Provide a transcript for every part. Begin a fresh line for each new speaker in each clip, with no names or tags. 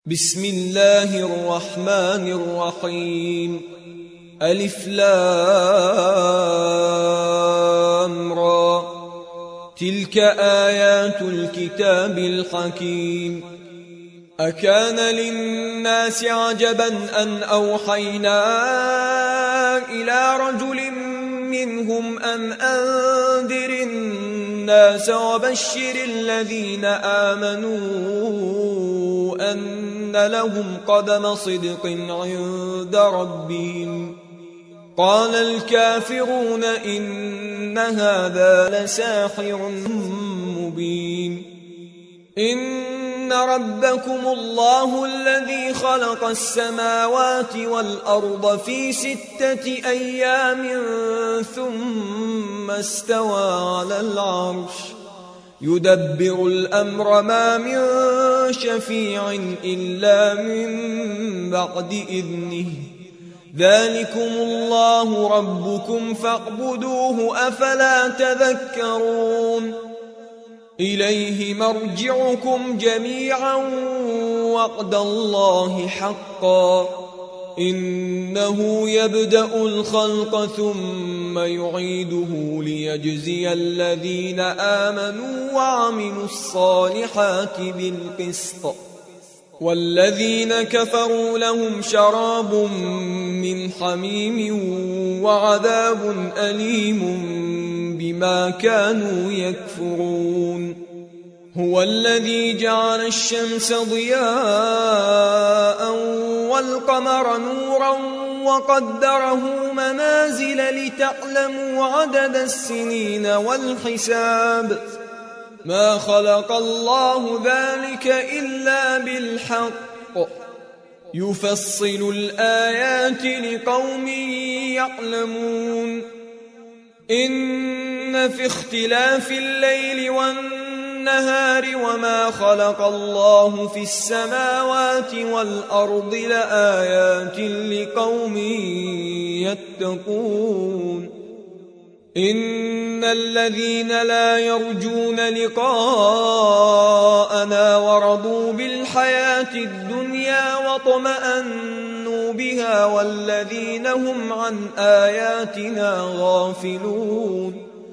بسم الله الرحمن الرحيم. ألف لام را. تلك آيات الكتاب الحكيم. أكان للناس عجبا أن أوحينا إلى رجل منهم أن أنذر الناس وبشر الذين آمنوا أن لهم قدم صدق عند ربهم. قال الكافرون إن هذا لساحر مبين. إن ربكم الله الذي خلق السماوات والأرض في 6 أيام ثم استوى على العرش يدبر الأمر ما من شفيع إلا من بعد إذنه. ذلكم الله ربكم فاعبدوه أفلا تذكرون. إليه مرجعكم جميعا وعد الله حقا. إنه يبدأ الخلق ثم يعيده ليجزي الذين آمنوا وعملوا الصالحات بالقسط. والذين كفروا لهم شراب من حميم وعذاب أليم بما كانوا يكفرون. هو الذي جعل الشمس ضياء والقمر نورا وقدره منازل لتعلموا عدد السنين والحساب. ما خلق الله ذلك إلا بالحق يفصل الآيات لقوم يعلمون. إن في اختلاف الليل والنهار وما خلق الله في السماوات والأرض لآيات لقوم يتقون. إن الذين لا يرجون لقاءنا ورضوا بالحياة الدنيا واطمأنوا بها والذين هم عن آياتنا غافلون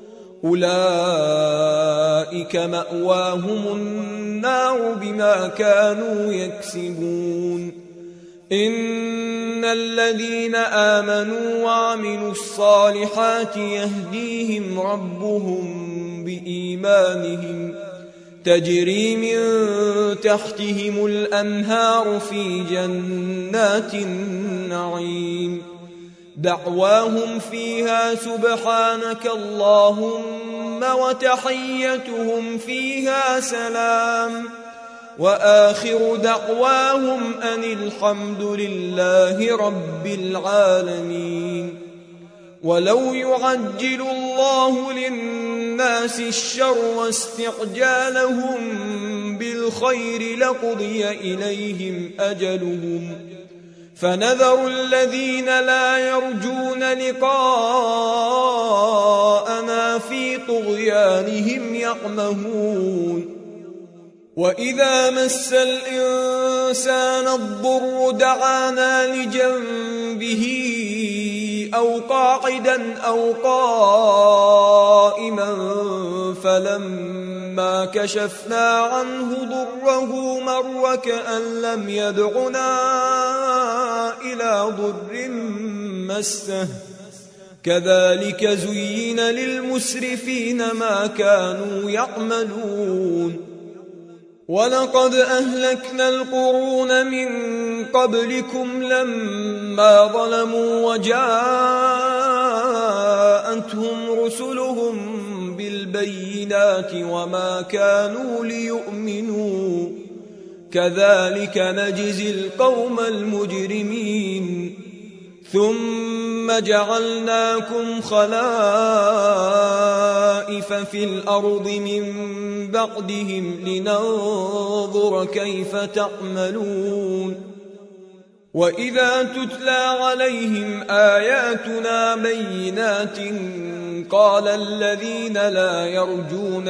أولئك مأواهم النار بما كانوا يكسبون. إن الذين آمنوا وعملوا الصالحات يهديهم ربهم بإيمانهم تجري من تحتهم الأنهار في جنات النعيم. دعواهم فيها سبحانك اللهم وتحيتهم فيها سلام وآخر دعواهم أن الحمد لله رب العالمين. ولو يعجل الله للناس الشر واستعجالهم بالخير لقضي إليهم أجلهم فنذر الذين لا يرجون لقاءنا في طغيانهم يعمهون. وإذا مس الإنسان الضر دعانا لجنبه أو قاعدا أو قائما فلما كشفنا عنه ضره مر كأن لم يدعنا إلى ضر مسه. كذلك زين للمسرفين ما كانوا يعملون. ولقد أهلكنا القرون من قبلكم لما ظلموا وجاءتهم رسلهم بالبينات وما كانوا ليؤمنوا. كذلك نجزي القوم المجرمين. ثم جعلناكم خلائف في الأرض من بعدهم لننظر كيف تعملون. وإذا تتلى عليهم آياتنا بينات قال الذين لا يرجون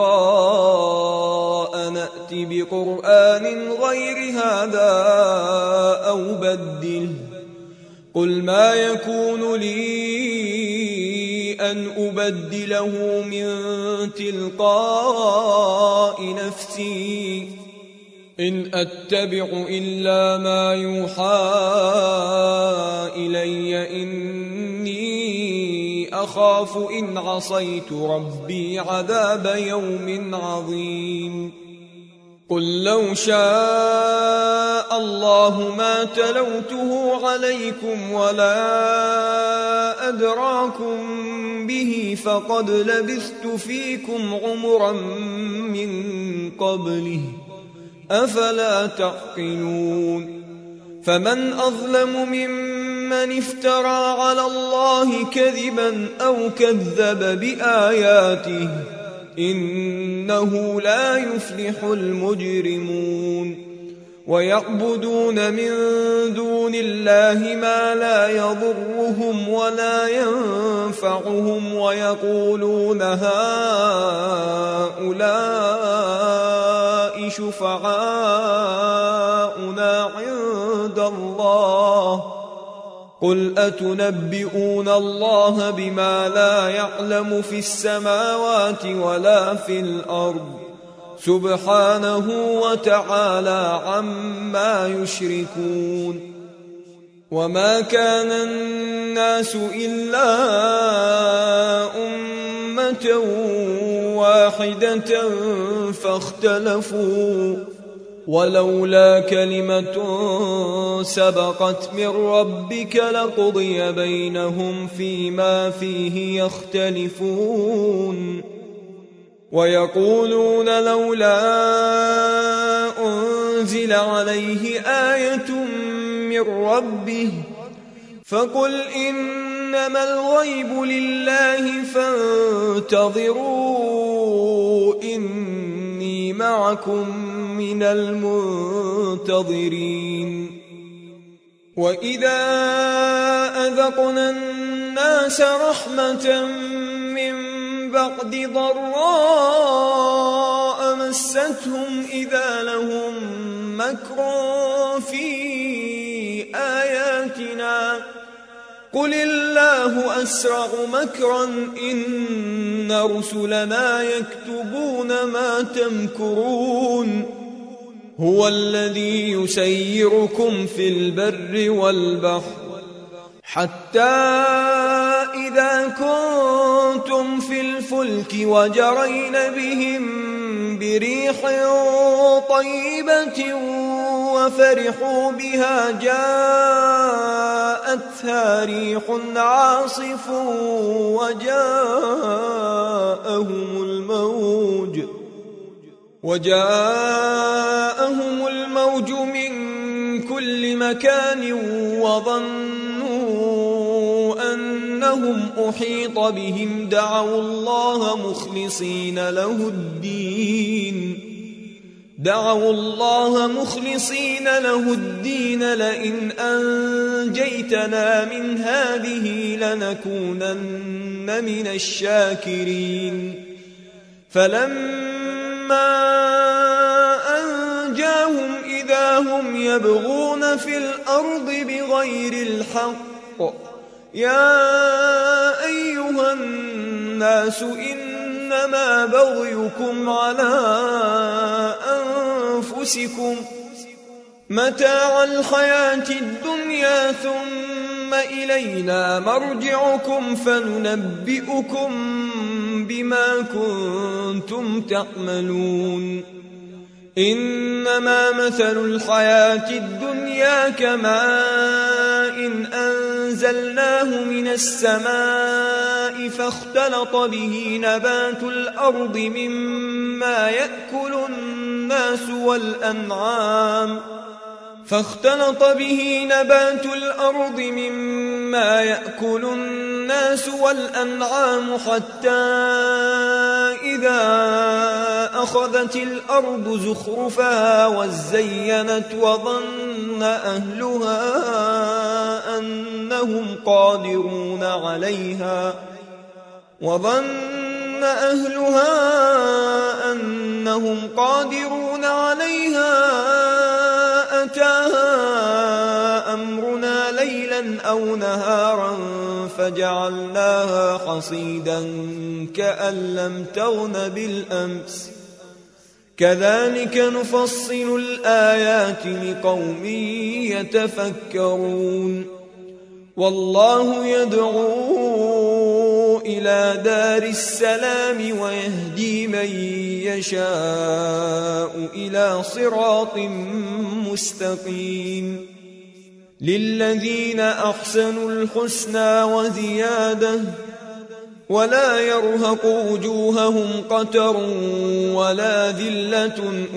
لقاء نأت بقرآن غير هذا أو بدله قل ما يكون لي أن أبدله من تلقاء نفسي إن أتبع إلا ما يوحى إلي إني أخاف إن عصيت ربي عذاب يوم عظيم قل لو شاء الله ما تلوته عليكم ولا أدراكم به فقد لبثت فيكم عمرا من قبله أفلا تعقلون فمن أظلم ممن افترى على الله كذبا أو كذب بآياته إنه لا يفلح المجرمون ويعبدون من دون الله ما لا يضرهم ولا ينفعهم ويقولون هؤلاء شفعاؤنا عند الله قل أتنبئون الله بما لا يعلم في السماوات ولا في الأرض سبحانه وتعالى عما يشركون وما كان الناس إلا أمة واحدة فاختلفوا ولولا كلمة سبقت من ربك لقضي بينهم فيما فيه يختلفون ويقولون لولا أنزل عليه آية من ربه فقل إنما الغيب لله فانتظروا إني معكم من المنتظرين وإذا أذقنا الناس رحمة من بعد ضراء مستهم إذا لهم مكر في آياتنا قل الله أسرع مكرا إن رسلنا يكتبون ما تمكرون هو الذي يسيركم في البر والبحر حتى إذا كنتم في الفلك وجرين بهم بريح طيبة وفرحوا بها جاءتها ريح عاصف وجاءهم الموج من كل مكان وظنوا أنهم أحيط بهم دعوا الله مخلصين له الدين لئن أنجيتنا من هذه لنكونن من الشاكرين فلما أنجاهم إذا هم يبغون في الأرض بغير الحق يا أيها الناس إنما بغيكم على أنفسكم متاع الحياة الدنيا ثم إلينا مرجعكم فننبئكم بما كنتم تعملون إنما مثل الحياة الدنيا كماء أنزلناه من السماء فاختلط به نبات الأرض مما يأكل الناس والأنعام حتى إذا أخذت الأرض زخرفها وزينت وظن أهلها أنهم قادرون عليها أتاها أمرنا ليلا أو نهارا فجعلناها حصيدا كأن لم تغن بالأمس كذلك نفصل الآيات لقوم يتفكرون والله يدعو إلى دار السلام ويهدي من يشاء إلى صراط مستقيم للذين أحسنوا الحسنى وزيادة ولا يرهق وجوههم قتر ولا ذلة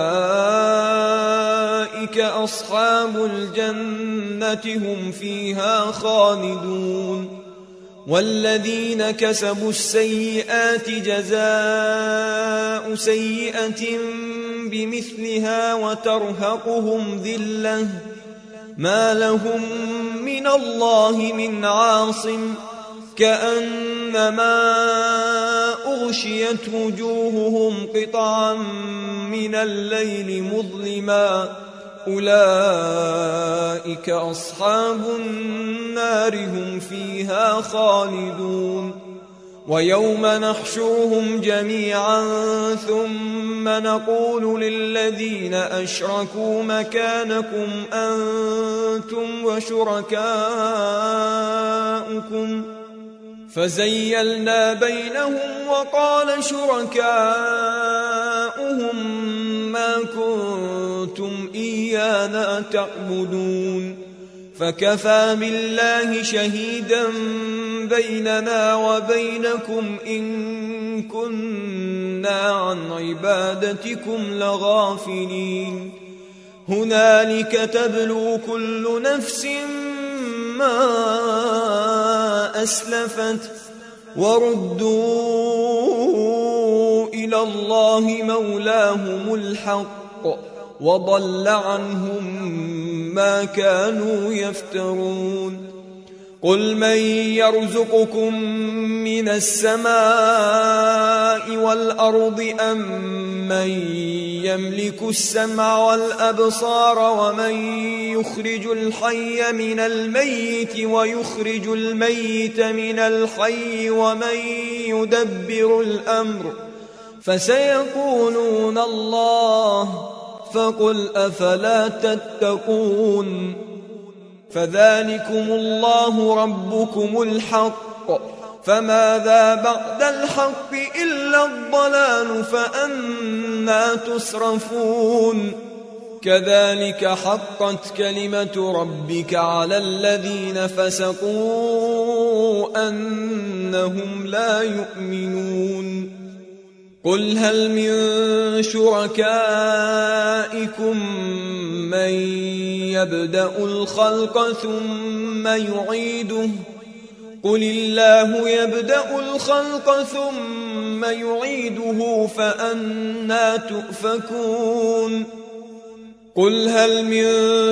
أولئك أصحاب الجنة هم فيها خالدون والذين كسبوا السيئات جزاء سيئة بمثلها وترهقهم ذلة ما لهم من الله من عاصم كأنما أغشيت وجوههم قطعا من الليل مظلما أولئك أصحاب النار هم فيها خالدون ويوم نحشرهم جميعا ثم نقول للذين أشركوا مكانكم أنتم وشركاؤكم فزيلنا بينهم وقال شركاؤهم ما كنتم إيانا تعبدون فكفى بالله شهيدا بيننا وبينكم إن كنا عن عبادتكم لغافلين هنالك تبلو كل نفس ما أسلفت وردوا إلى الله مولاهم الحق وضل عنهم ما كانوا يفترون قل من يرزقكم من السماء والأرض أم من يملك السمع والأبصار ومن يخرج الحي من الميت ويخرج الميت من الحي ومن يدبر الأمر فسيقولون الله فقل أفلا تتقون فذلكم الله ربكم الحق فماذا بعد الحق إلا الضلال فأنى تصرفون كذلك حقت كلمة ربك على الذين فسقوا أنهم لا يؤمنون قل هل من شركائكم من يبدأ الخلق ثم يعيده قل الله يبدأ الخلق ثم يعيده فأنى تؤفكون قل هل من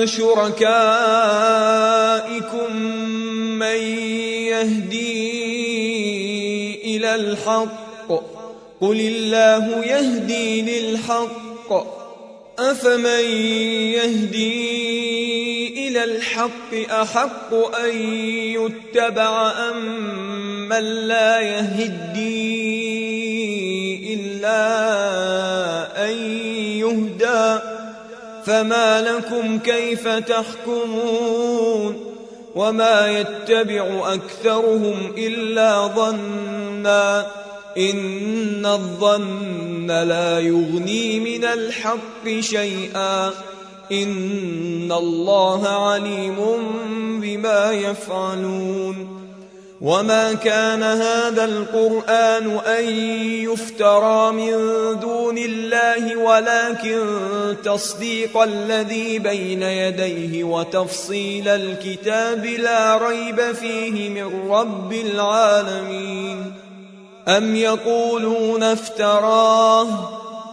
شركائكم من يهدي إلى الحق قل الله يهدي للحق أفمن يهدي إلى الحق أحق أن يتبع أم من لا يهدي إلا أن يهدى فما لكم كيف تحكمون وما يتبع أكثرهم إلا ظنا إن الظن لا يغني من الحق شيئا إن الله عليم بما يفعلون وما كان هذا القرآن أن يفترى من دون الله ولكن تصديق الذي بين يديه وتفصيل الكتاب لا ريب فيه من رب العالمين أم يقولون افتراه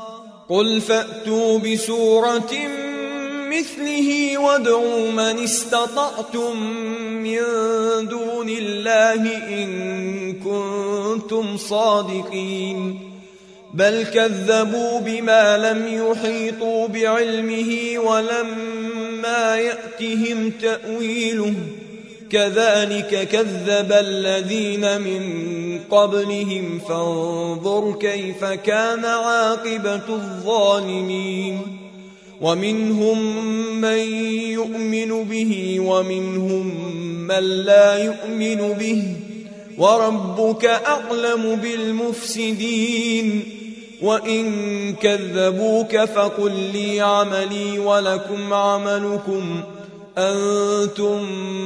قل فأتوا بسورة مثله وادعوا من استطعتم من دون الله إن كنتم صادقين بل كذبوا بما لم يحيطوا بعلمه ولما يأتهم تأويله كذلك كذب الذين من قبلهم فانظر كيف كان عاقبة الظالمين ومنهم من يؤمن به ومنهم من لا يؤمن به وربك أعلم بالمفسدين وإن كذبوك فقل لي عملي ولكم عملكم أنتم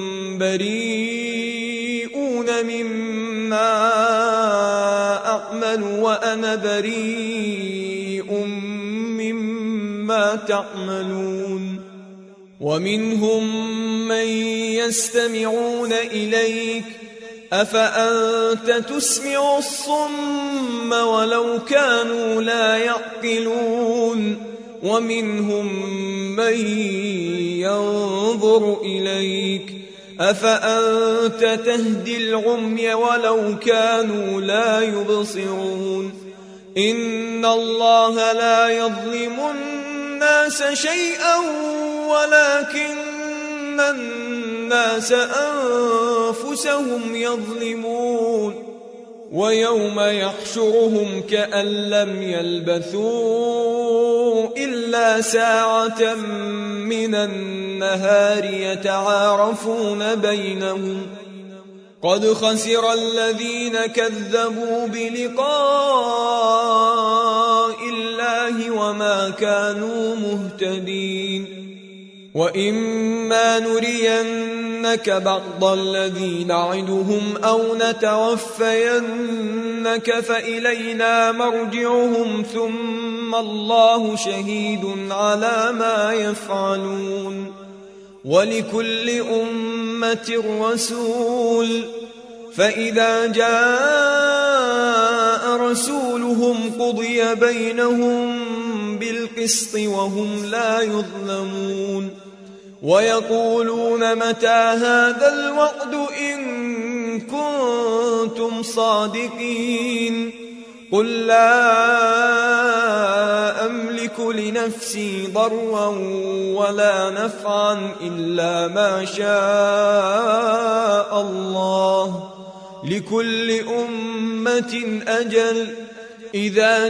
بريئون مما أعمل وأنا بريء مما تعملون ومنهم من يستمعون إليك أفأنت تسمع الصم ولو كانوا لا يعقلون ومنهم من ينظر إليك أفأنت تهدي العمي ولو كانوا لا يبصرون إن الله لا يظلم الناس شيئا ولكن الناس أنفسهم يظلمون ويوم يحشرهم كأن لم يلبثوا إلا ساعة من النهار يتعارفون بينهم قد خسر الذين كذبوا بلقاء الله وما كانوا مهتدين وإما نرينك بعض الذي نعدهم أو نتوفينك فإلينا مرجعهم ثم الله شهيد على ما يفعلون ولكل أمة رسول فإذا جاء رسولهم قضي بينهم بالقسط وهم لا يظلمون ويقولون متى هذا الوعد إن كنتم صادقين قل لا أملك لنفسي ضرا ولا نفعا إلا ما شاء الله لكل أمة أجل إذا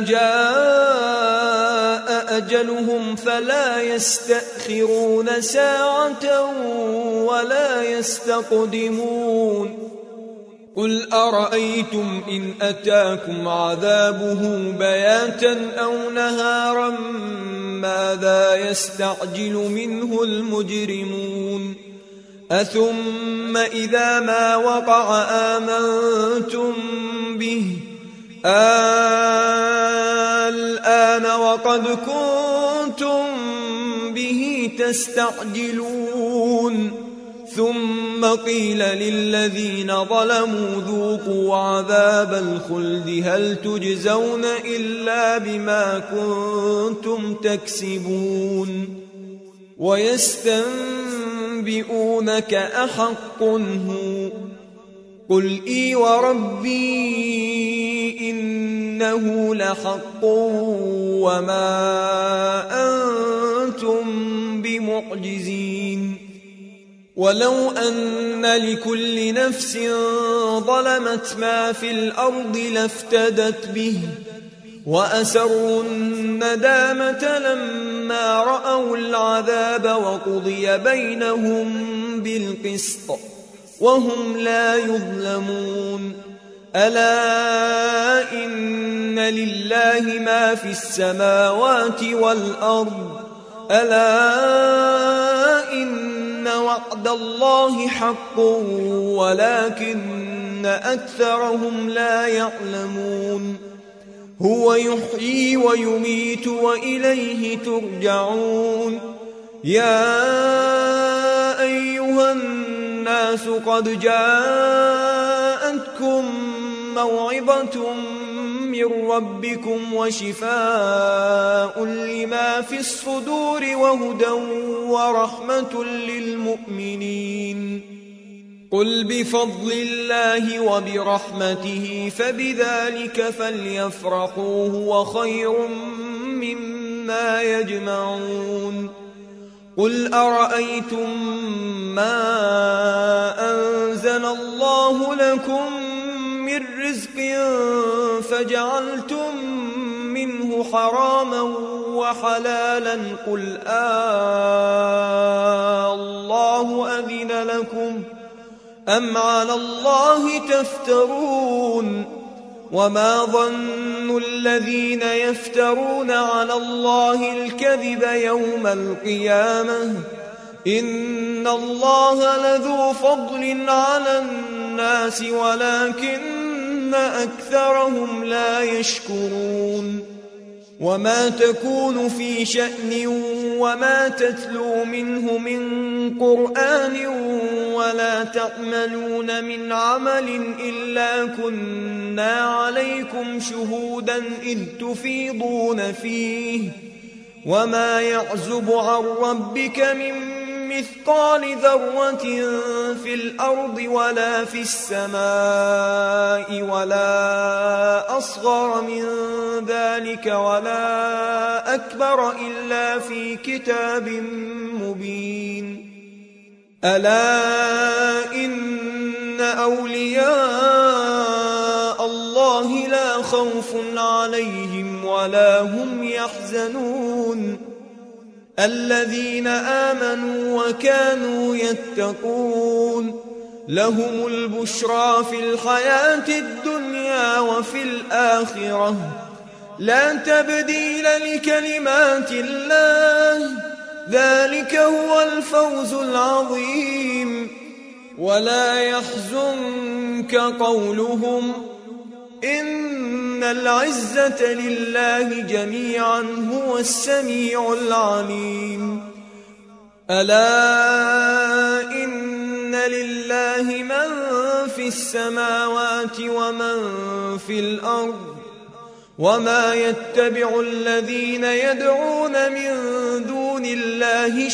جاء أجلهم فلا يستأخرون ساعة ولا يستقدمون قل أرأيتم إن أتاكم عذابه بياتا أو نهارا ماذا يستعجل منه المجرمون أثم إذا ما وقع آمنتم به الآن وقد كنتم به تستعجلون ثم قيل للذين ظلموا ذوقوا عذاب الخلد هل تجزون إلا بما كنتم تكسبون ويستنبئونك أحق هو قل إي وربي إنه لحق وما أنتم بمعجزين ولو أن لكل نفس ظلمت ما في الأرض لافتدت به وأسروا الندامة لما رأوا العذاب وقضي بينهم بالقسط وهم لا يظلمون ألا إن لله ما في السماوات والأرض ألا إن وعد الله حق ولكن أكثرهم لا يعلمون هو يحيي ويميت وإليه ترجعون يا أيها الناس قد جاءتكم موعظة من من ربكم وشفاء لما في الصدور وهدى ورحمة للمؤمنين. قل بفضل الله وبرحمته فبذلك فليفرحوا هو خير مما يجمعون. قل أرأيتم ما أنزل الله لكم من رزق فجعلتم منه حراما وحلالا قل الله أذن لكم أم على الله تفترون. وما ظن الذين يفترون على الله الكذب يوم القيامة إن الله لذو فضل على الناس ولكن أكثرهم لا يشكرون. وما تكون في شأن وما تتلو منه من قرآن ولا تعملون من عمل إلا كنا عليكم شهودا إذ تفيضون فيه وما يعزب عن ربك من مثقال ذرة في الأرض ولا في السماء ولا أصغر من ذلك ولا أكبر إلا في كتاب مبين. ألا إن أولياء الله لا خوف عليهم ولا هم يحزنون الذين آمنوا وكانوا يتقون لهم البشرى في الحياة الدنيا وفي الآخرة لا تبديل لكلمات الله ذلك هو الفوز العظيم. ولا يحزنك قولهم إن العزة لله جميعا هو السميع العليم. ألا إن لله من في السماوات ومن في الأرض وما يتبع الذين يدعون من دون الله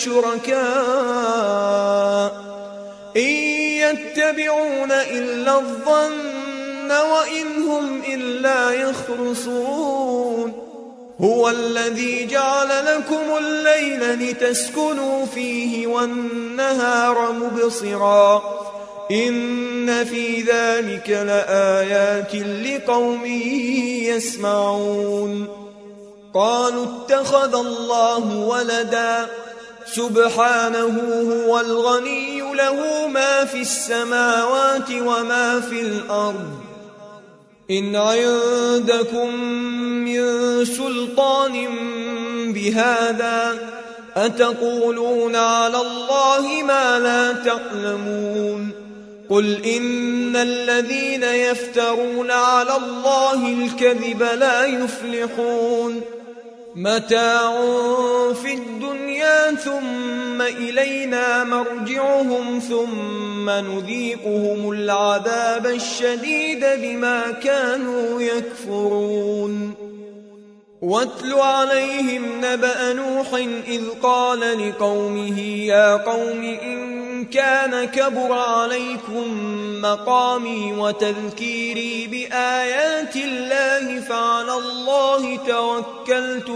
شركاء إن يتبعون إلا الظن وإن هم إلا يخرصون. هو الذي جعل لكم الليل لتسكنوا فيه والنهار مبصرا إن في ذلك لآيات لقوم يسمعون. قالوا اتخذ الله ولدا سبحانه هو الغني له ما في السماوات وما في الأرض إن عندكم من سلطان بهذا أتقولون على الله ما لا تعلمون. قل إن الذين يفترون على الله الكذب لا يفلحون متاع في الدنيا ثم إلينا مرجعهم ثم نذيقهم العذاب الشديد بما كانوا يكفرون. واتل عليهم نبأ نوح إذ قال لقومه يا قوم إن كان كبر عليكم مقامي وتذكيري بآيات الله فعلى الله توكلت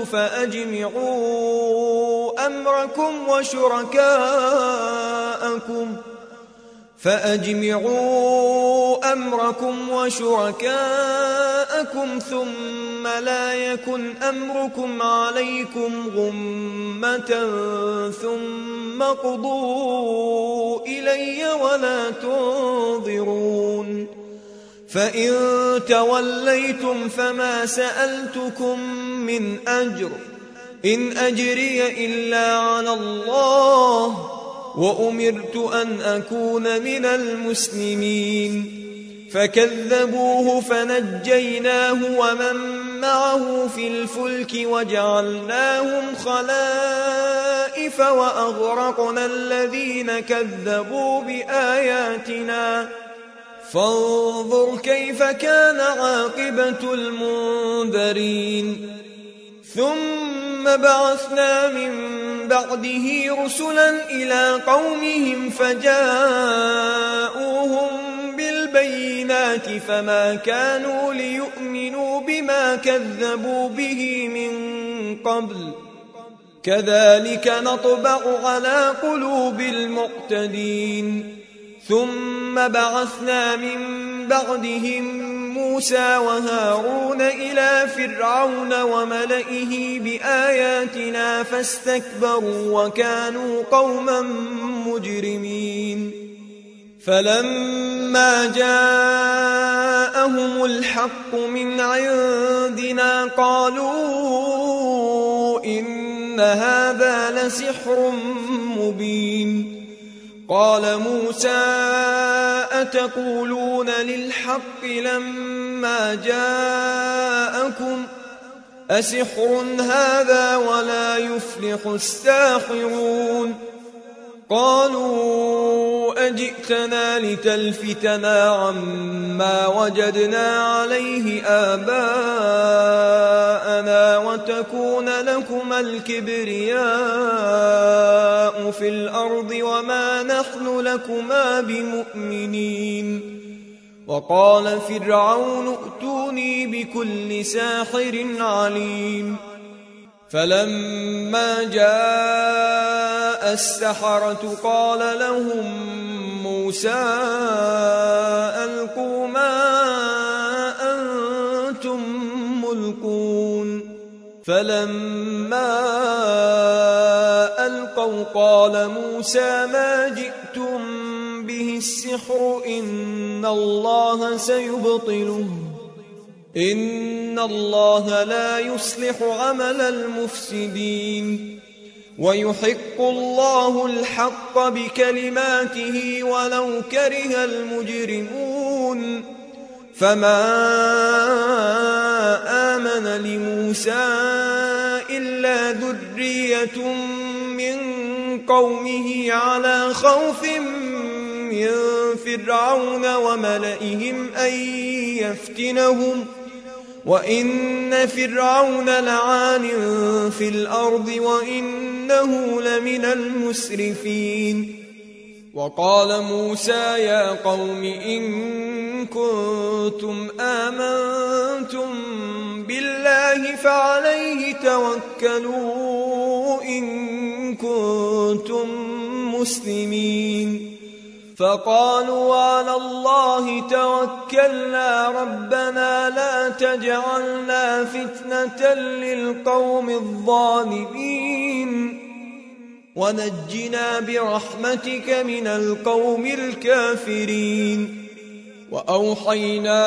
فأجمعوا أمركم وشركاءكم ثم لا يكن أمركم عليكم غمة ثم قضوا إلي ولا تنظرون. فإن توليتم فما سألتكم من أجر إن أجري إلا على الله وأمرت أن أكون من المسلمين. فكذبوه فنجيناه ومن معه في الفلك وجعلناهم خلائف وأغرقنا الذين كذبوا بآياتنا فانظر كيف كان عاقبة المنذرين ثم بعثنا من بعده رسلا إلى قومهم فجاءوهم بالبينات فما كانوا ليؤمنوا بما كذبوا به من قبل كذلك نطبع على قلوب المعتدين ثم بعثنا من بعدهم موسى وهارون إلى فرعون وملئه بآياتنا فاستكبروا وكانوا قوما مجرمين فلما جاءهم الحق من عندنا قالوا إن هذا لسحر مبين قال موسى أتقولون للحق لما جاءكم أسحر هذا ولا يفلح الساحرون قالوا أجئتنا لتلفتنا عما وجدنا عليه آباءنا وتكون لكما الكبرياء في الأرض وما نحن لكما بمؤمنين وقال فرعون ائتوني بكل ساحر عليم فلما جاء السحرة قال لهم موسى ألقوا ما أنتم ملقون فلما ألقوا قال موسى ما جئتم به السحر إن الله سيبطله إن الله لا يصلح عمل المفسدين ويحق الله الحق بكلماته ولو كره المجرمون فما آمن لموسى إلا ذرية من قومه على خوف من فرعون وملئهم أن يفتنهم وإن فرعون لعال في الأرض وإنه لمن المسرفين وقال موسى يا قوم إن كنتم آمنتم بالله فعليه توكلوا إن كنتم مسلمين فقالوا على الله توكلنا ربنا لا تجعلنا فتنة للقوم الظالمين ونجنا برحمتك من القوم الكافرين وأوحينا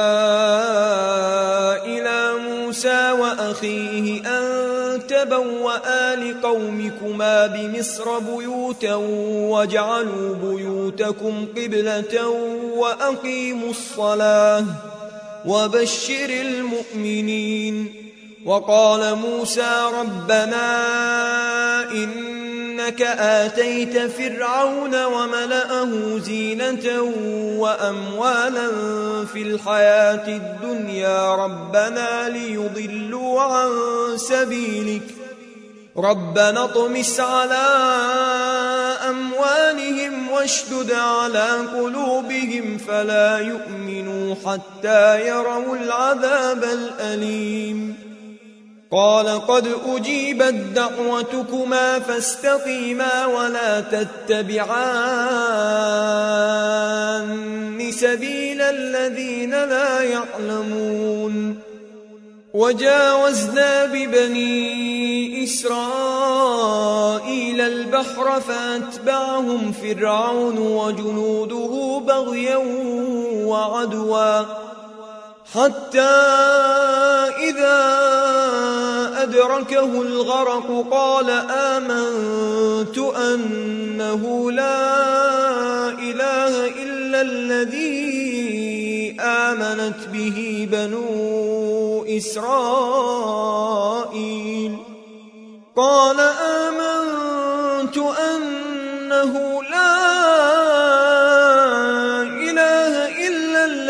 إلى موسى وأخيه أن تبوأ لقومكما بمصر بيوتا واجعلوا بيوتكم قبلة وأقيموا الصلاة وبشر المؤمنين وقال موسى ربنا إنك آتيت فرعون وملأه زينة وأموالا في الحياة الدنيا ربنا ليضلوا عن سبيلك ربنا اطمس على أموالهم واشدد على قلوبهم فلا يؤمنوا حتى يروا العذاب الأليم قال قد أجيبت دعوتكما فاستقيما ولا تتبعان سبيل الذين لا يعلمون وجاوزنا ببني إسرائيل البحر فأتبعهم فرعون وجنوده بغيا وعدوا حتى إذا أدركه الغرق قال آمنت أنه لا إله إلا الذي آمنت به بنو إسرائيل قال آمنت أنه لا إله إلا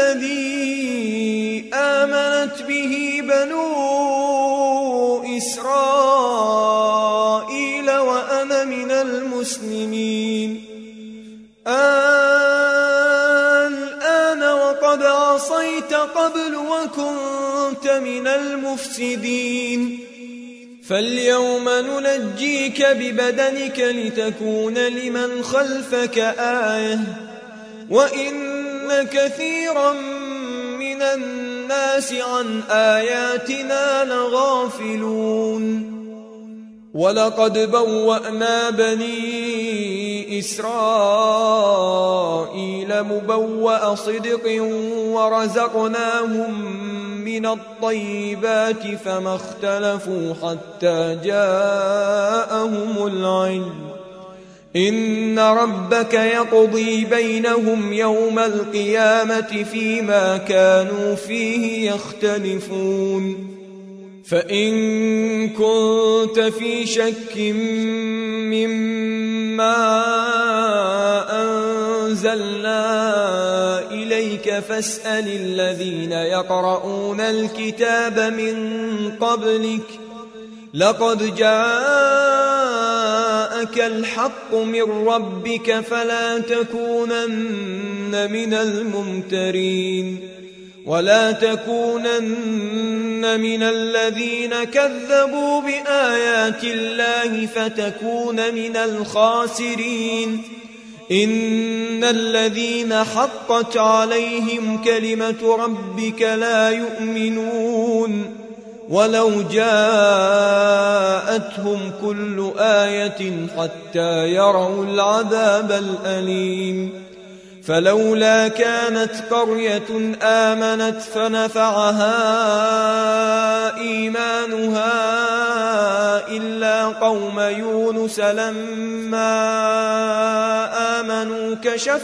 عصيت قبل وكنت من المفسدين فاليوم ننجيك ببدنك لتكون لمن خلفك آية وإن كثيرا من الناس عن آياتنا لغافلون ولقد بوأنا بني إسرائيل مبوأ صدق ورزقناهم من الطيبات فما اختلفوا حتى جاءهم العلم إن ربك يقضي بينهم يوم القيامة فيما كانوا فيه يختلفون فإن كنت في شك مما أنزلنا إليك فاسأل الذين يقرؤون الكتاب من قبلك لقد جاءك الحق من ربك فلا تكونن من الممترين ولا تكونن من الذين كذبوا بآيات الله فتكون من الخاسرين إن الذين حقت عليهم كلمة ربك لا يؤمنون ولو جاءتهم كل آية حتى يروا العذاب الأليم فلولا كانت قرية آمنت فنفعها إيمانها إلا قوم يونس لما آمنوا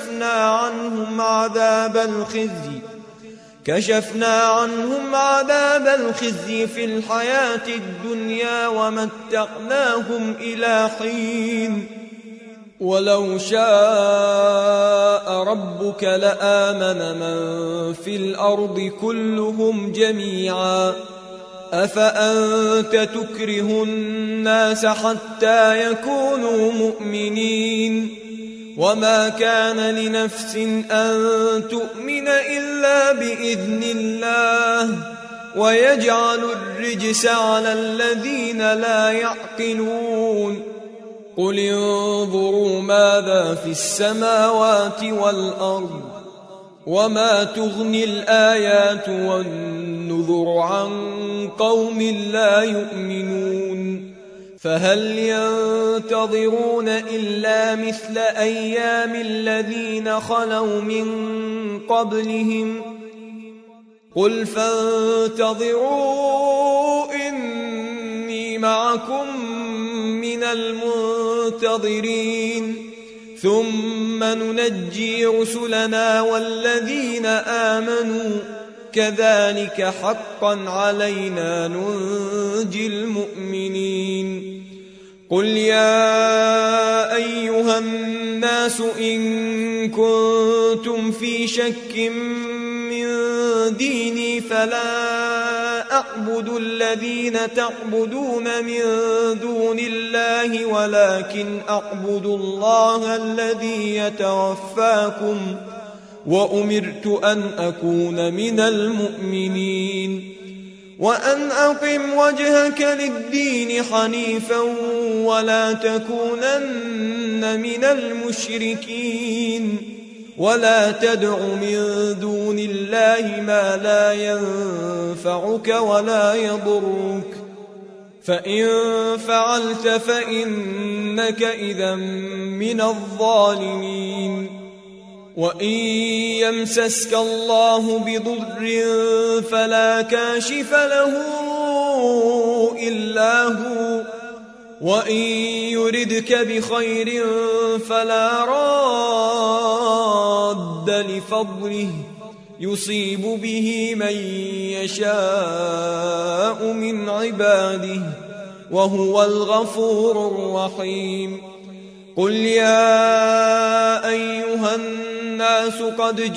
كشفنا عنهم عذاب الخزي في الحياة الدنيا ومتعناهم إلى حين ولو شاء ربك لآمن من في الأرض كلهم جميعا أفأنت تكره الناس حتى يكونوا مؤمنين وما كان لنفس أن تؤمن إلا بإذن الله ويجعل الرجس على الذين لا يعقلون قل انظروا ماذا في السماوات والأرض وما تغني الآيات والنذر عن قوم لا يؤمنون فهل ينتظرون إلا مثل أيام الذين خلوا من قبلهم قل فانتظروا إني معكم من المنتظرين ثم ننجي رسلنا والذين آمنوا كذلك حقا علينا ننجي المؤمنين قل يا أيها الناس إن كنتم في شك من ديني فلا أعبد الذين تعبدون من دون الله ولكن أعبد الله الذي يتوفاكم وأمرت أن أكون من المؤمنين وأن أقم وجهك للدين حنيفا ولا تكونن من المشركين ولا تدع من دون الله ما لا ينفعك ولا يضرك فإن فعلت فإنك إذا من الظالمين وإن يمسسك الله بضر فلا كاشف له إلا هو وإن يردك بخير فلا راد لفضله يصيب به من يشاء من عباده وهو الغفور الرحيم قل يا أيها الناس قد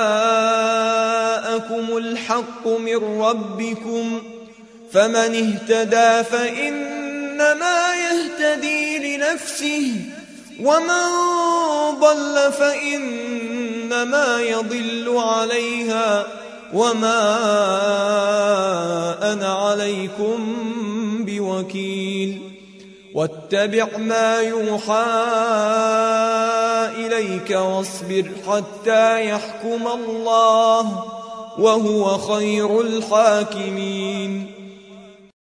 جاءكم الحق من ربكم فمن اهتدى فإنما يهتدي لنفسه ومن ضل فإنما يضل عليها وما أنا عليكم بوكيل واتبع ما يوحى إليك واصبر حتى يحكم الله وهو خير الحاكمين